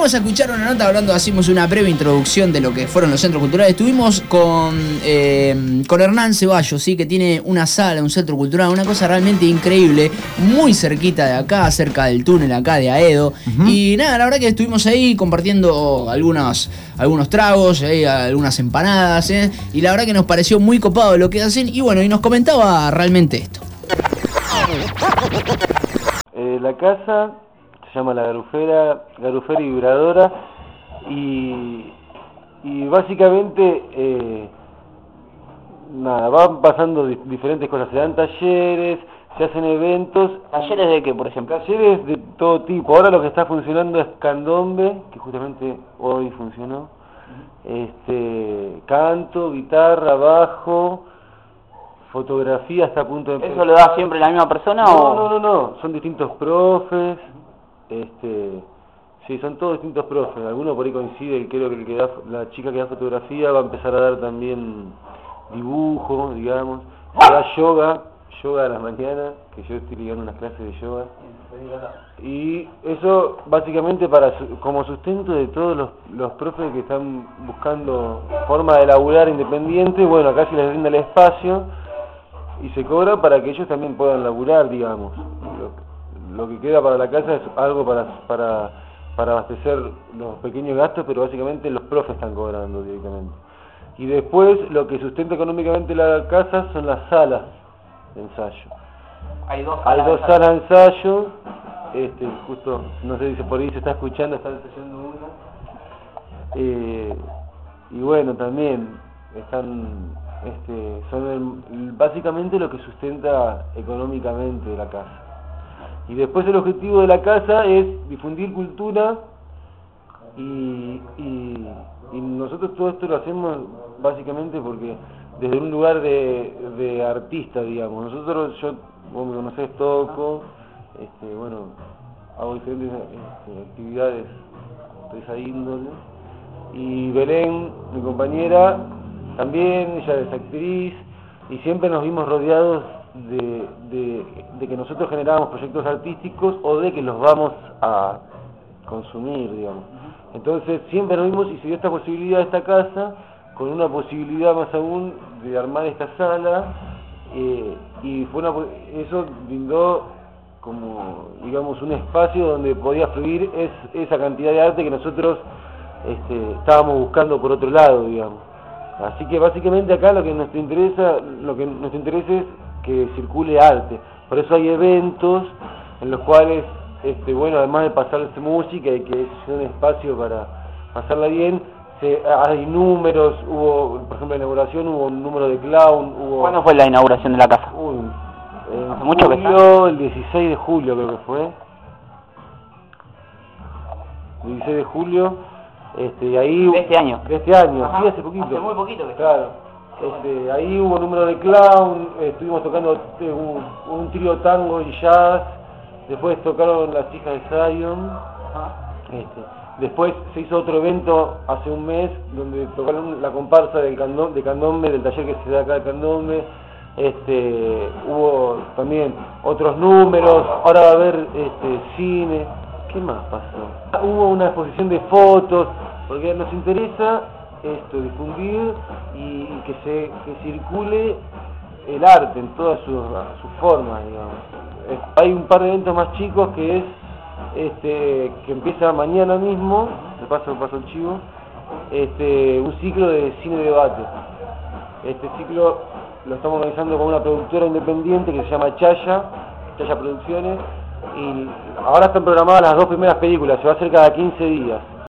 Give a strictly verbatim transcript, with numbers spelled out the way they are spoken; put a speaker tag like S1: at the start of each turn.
S1: Vamos a escuchar una nota hablando, hacemos una breve introducción de lo que fueron los centros culturales. Estuvimos con, eh, con Hernán Ceballos, ¿sí? Que tiene una sala, un centro cultural, una cosa realmente increíble, muy cerquita de acá, cerca del túnel acá de Aedo. Uh-huh. Y nada, la verdad que estuvimos ahí compartiendo algunos, algunos tragos, eh, algunas empanadas, eh, y la verdad que nos pareció muy copado lo que hacen. Y bueno, y nos comentaba realmente esto.
S2: Eh, la casa se llama La Garufera, Garufera y Vibradora, y, y básicamente eh, nada, van pasando di- diferentes cosas, se dan talleres, se hacen eventos.
S3: ¿Talleres de qué, por ejemplo?
S2: Talleres de todo tipo. Ahora lo que está funcionando es candombe, que justamente hoy funcionó, este, canto, guitarra, bajo, fotografía, está a punto de empezar.
S3: ¿Eso lo da siempre la misma persona
S2: no,
S3: o...?
S2: No, no, no, son distintos profes. Este, sí, son todos distintos profes. Alguno por ahí coincide, creo que, el que da, la chica que da fotografía va a empezar a dar también dibujo, digamos. Da yoga, yoga a las mañanas, que yo estoy ligando unas clases de yoga. Y eso básicamente para como sustento de todos los, los profes que están buscando forma de laburar independiente. Bueno, acá se les brinda el espacio y se cobra para que ellos también puedan laburar, digamos. Lo, Lo que queda para la casa es algo para, para, para abastecer los pequeños gastos, pero básicamente los profes están cobrando directamente. Y después lo que sustenta económicamente la casa son las salas de ensayo.
S3: Hay dos salas,
S2: Hay dos salas de ensayo, este, justo, no sé si por ahí se está escuchando, está ensayando una. Eh, y bueno, también están, este, son el, básicamente lo que sustenta económicamente la casa. Y después el objetivo de la casa es difundir cultura y, y, y nosotros todo esto lo hacemos básicamente porque desde un lugar de, de artista, digamos. Nosotros, yo, vos me conocés, toco, este, bueno, hago diferentes este, actividades de esa índole. Y Belén, mi compañera, también, ella es actriz, y siempre nos vimos rodeados De, de, de que nosotros generábamos proyectos artísticos o de que los vamos a consumir, digamos. Entonces siempre nos vimos y se dio esta posibilidad de esta casa, con una posibilidad más aún de armar esta sala, eh, y fue una, eso brindó como, digamos, un espacio donde podía fluir es, esa cantidad de arte que nosotros este, estábamos buscando por otro lado, digamos. Así que básicamente acá lo que nos interesa, lo que nos interesa es que circule arte. Por eso hay eventos en los cuales, este, bueno, además de pasarse música y que es un espacio para pasarla bien, se, hay números, hubo, por ejemplo, en la inauguración hubo un número de clown, hubo...
S3: ¿Cuándo fue la inauguración de la casa?
S2: Uy, en
S3: ¿Hace mucho
S2: julio,
S3: que está?
S2: El dieciséis de julio creo que fue. El dieciséis de julio, este, y ahí...
S3: ¿De este año?
S2: De este año,
S3: Ajá.
S2: sí, hace poquito.
S3: Hace muy poquito que está.
S2: Claro. Este, ahí hubo número de clown, eh, estuvimos tocando eh, un, un trío tango y jazz, después tocaron las hijas de Zion, este, después se hizo otro evento hace un mes donde tocaron la comparsa del candom, de candombe, del taller que se da acá de candombe, este, hubo también otros números, ahora va a haber este, cine. ¿Qué más pasó? Hubo una exposición de fotos, porque nos interesa esto, difundir y que se que circule el arte en todas sus, sus formas, digamos. Hay un par de eventos más chicos que es este que empieza mañana mismo, de paso paso el chivo, este un ciclo de cine debate. Este ciclo lo estamos organizando con una productora independiente que se llama Chaya, Chaya Producciones, y ahora están programadas las dos primeras películas, se va a hacer cada quince días.